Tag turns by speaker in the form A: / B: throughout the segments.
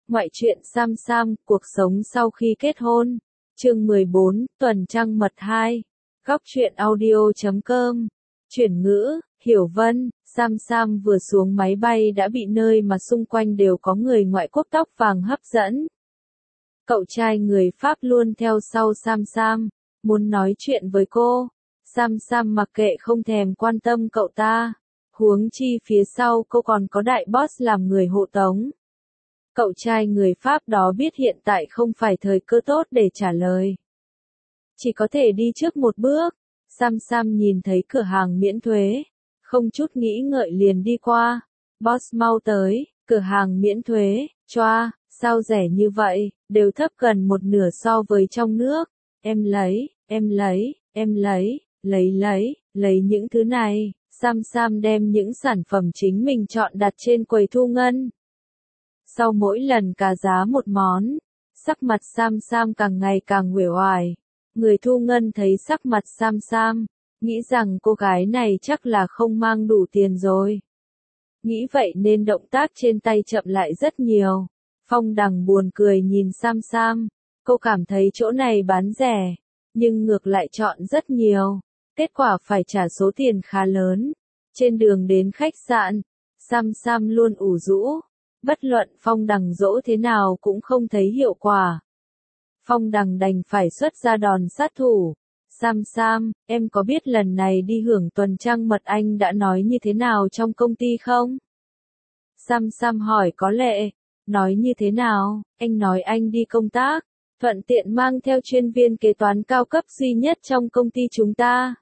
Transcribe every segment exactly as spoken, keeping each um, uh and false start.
A: Ngoại truyện Sam Sam, cuộc sống sau khi kết hôn. Chương mười bốn, tuần trăng mật hai. Góc truyện audio chấm com. Chuyển ngữ, Hiểu Vân, Sam Sam vừa xuống máy bay đã bị nơi mà xung quanh đều có người ngoại quốc tóc vàng hấp dẫn. Cậu trai người Pháp luôn theo sau Sam Sam, muốn nói chuyện với cô. Sam Sam mặc kệ không thèm quan tâm cậu ta. Huống chi phía sau cô còn có đại boss làm người hộ tống. Cậu trai người Pháp đó biết hiện tại không phải thời cơ tốt để trả lời. Chỉ có thể đi trước một bước. Sam Sam nhìn thấy cửa hàng miễn thuế. Không chút nghĩ ngợi liền đi qua. Boss mau tới, cửa hàng miễn thuế, choa, sao rẻ như vậy, đều thấp gần một nửa so với trong nước. Em lấy, em lấy, em lấy, lấy lấy, lấy những thứ này. Sam Sam đem những sản phẩm chính mình chọn đặt trên quầy thu ngân. Sau mỗi lần cả giá một món, sắc mặt Sam Sam càng ngày càng uể oải. Người thu ngân thấy sắc mặt Sam Sam, nghĩ rằng cô gái này chắc là không mang đủ tiền rồi. Nghĩ vậy nên động tác trên tay chậm lại rất nhiều. Phong Đằng buồn cười nhìn Sam Sam, cô cảm thấy chỗ này bán rẻ, nhưng ngược lại chọn rất nhiều. Kết quả phải trả số tiền khá lớn. Trên đường đến khách sạn, Sam Sam luôn ủ rũ. Bất luận Phong Đằng dỗ thế nào cũng không thấy hiệu quả. Phong Đằng đành phải xuất ra đòn sát thủ. Sam Sam, em có biết lần này đi hưởng tuần trăng mật anh đã nói như thế nào trong công ty không? Sam Sam hỏi có lệ. Nói như thế nào? Anh nói anh đi công tác, thuận tiện mang theo chuyên viên kế toán cao cấp duy nhất trong công ty chúng ta.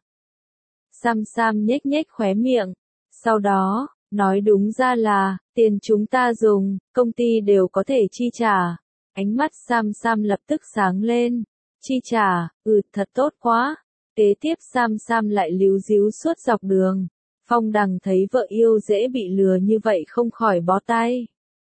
A: Sam Sam nhếch nhếch khóe miệng. Sau đó, nói đúng ra là, tiền chúng ta dùng, công ty đều có thể chi trả. Ánh mắt Sam Sam lập tức sáng lên. Chi trả, ừ thật tốt quá. Kế tiếp Sam Sam lại líu díu suốt dọc đường. Phong Đằng thấy vợ yêu dễ bị lừa như vậy không khỏi bó tay.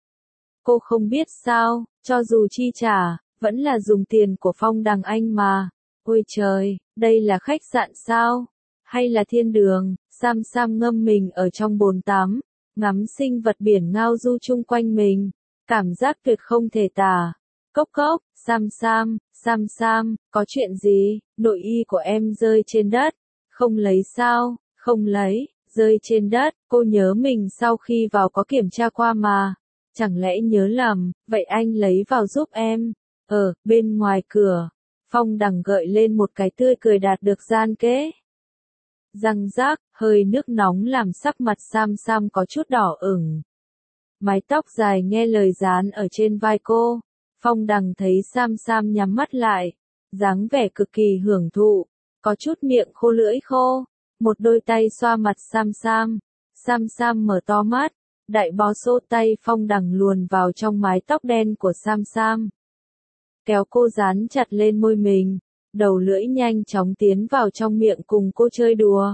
A: Cô không biết sao, cho dù chi trả, vẫn là dùng tiền của Phong Đằng anh mà. Ôi trời, đây là khách sạn sao? Hay là thiên đường? Sam Sam ngâm mình ở trong bồn tắm, ngắm sinh vật biển ngao du chung quanh mình. Cảm giác tuyệt không thể tả. Cốc cốc, Sam Sam, Sam Sam, có chuyện gì? Nội y của em rơi trên đất. Không lấy sao? Không lấy, rơi trên đất. Cô nhớ mình sau khi vào có kiểm tra qua mà. Chẳng lẽ nhớ lầm, vậy anh lấy vào giúp em. Ở, bên ngoài cửa. Phong Đằng gợi lên một cái tươi cười đạt được gian kế. Răng rác, hơi nước nóng làm sắc mặt Sam Sam có chút đỏ ửng. Mái tóc dài nghe lời dán ở trên vai cô. Phong Đằng thấy Sam Sam nhắm mắt lại, dáng vẻ cực kỳ hưởng thụ, có chút miệng khô lưỡi khô. Một đôi tay xoa mặt Sam Sam. Sam Sam mở to mắt, đại bó xô tay Phong Đằng luồn vào trong mái tóc đen của Sam Sam. Kéo cô dán chặt lên môi mình. Đầu lưỡi nhanh chóng tiến vào trong miệng cùng cô chơi đùa.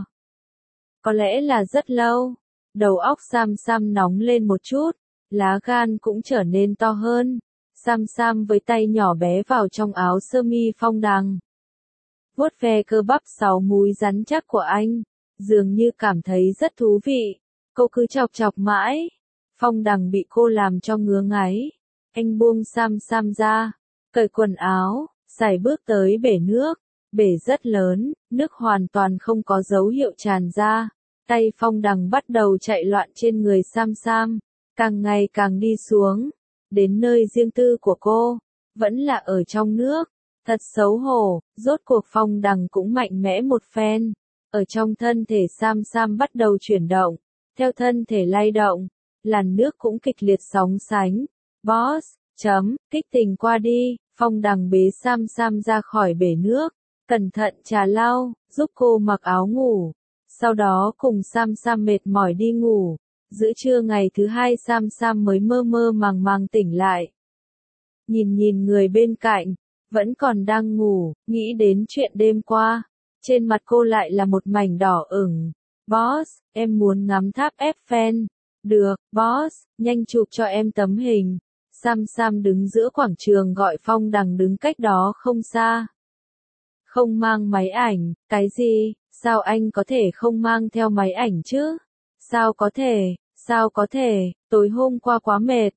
A: Có lẽ là rất lâu, đầu óc Sam Sam nóng lên một chút, lá gan cũng trở nên to hơn. Sam Sam với tay nhỏ bé vào trong áo sơ mi Phong Đằng. Vuốt ve cơ bắp sáu múi rắn chắc của anh, dường như cảm thấy rất thú vị. Cô cứ chọc chọc mãi. Phong Đằng bị cô làm cho ngứa ngáy. Anh buông Sam Sam ra, cởi quần áo. Sải bước tới bể nước, bể rất lớn, nước hoàn toàn không có dấu hiệu tràn ra. Tay Phong Đằng bắt đầu chạy loạn trên người Sam Sam, càng ngày càng đi xuống, đến nơi riêng tư của cô, vẫn là ở trong nước. Thật xấu hổ, rốt cuộc Phong Đằng cũng mạnh mẽ một phen. Ở trong thân thể Sam Sam bắt đầu chuyển động, theo thân thể lay động, làn nước cũng kịch liệt sóng sánh. Boss, chấm, kích tình qua đi. Phong Đằng bế Sam Sam ra khỏi bể nước, cẩn thận trà lau, giúp cô mặc áo ngủ. Sau đó cùng Sam Sam mệt mỏi đi ngủ. Giữa trưa ngày thứ hai Sam Sam mới mơ mơ màng màng tỉnh lại. Nhìn nhìn người bên cạnh, vẫn còn đang ngủ, nghĩ đến chuyện đêm qua. Trên mặt cô lại là một mảnh đỏ ửng. Boss, em muốn ngắm tháp Eiffel. Được, boss, nhanh chụp cho em tấm hình. Sam Sam đứng giữa quảng trường gọi Phong Đằng đứng cách đó không xa. Không mang máy ảnh, cái gì? Sao anh có thể không mang theo máy ảnh chứ? Sao có thể, sao có thể, tối hôm qua quá mệt.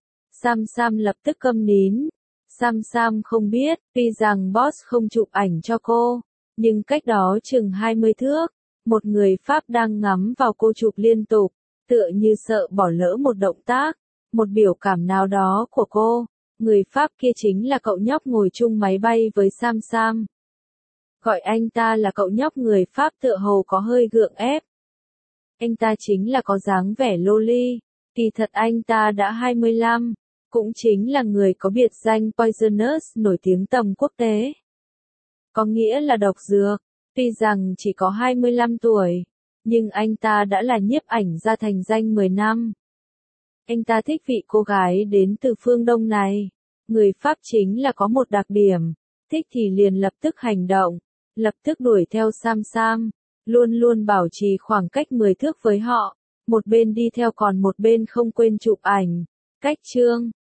A: Sam Sam lập tức câm nín. Sam Sam không biết, tuy rằng boss không chụp ảnh cho cô, nhưng cách đó chừng hai mươi thước, một người Pháp đang ngắm vào cô chụp liên tục, tựa như sợ bỏ lỡ một động tác, một biểu cảm nào đó của cô. Người Pháp kia chính là cậu nhóc ngồi chung máy bay với Sam Sam. Gọi anh ta là cậu nhóc người Pháp tựa hồ có hơi gượng ép. Anh ta chính là có dáng vẻ loli, kỳ thật anh ta đã hai mươi lăm, cũng chính là người có biệt danh Poisonous nổi tiếng tầm quốc tế. Có nghĩa là độc dược, tuy rằng chỉ có hai mươi lăm tuổi, nhưng anh ta đã là nhiếp ảnh gia thành danh mười năm. Anh ta thích vị cô gái đến từ phương Đông này. Người Pháp chính là có một đặc điểm, thích thì liền lập tức hành động, lập tức đuổi theo Sam Sam, luôn luôn bảo trì khoảng cách mười thước với họ, một bên đi theo còn một bên không quên chụp ảnh. Cách chương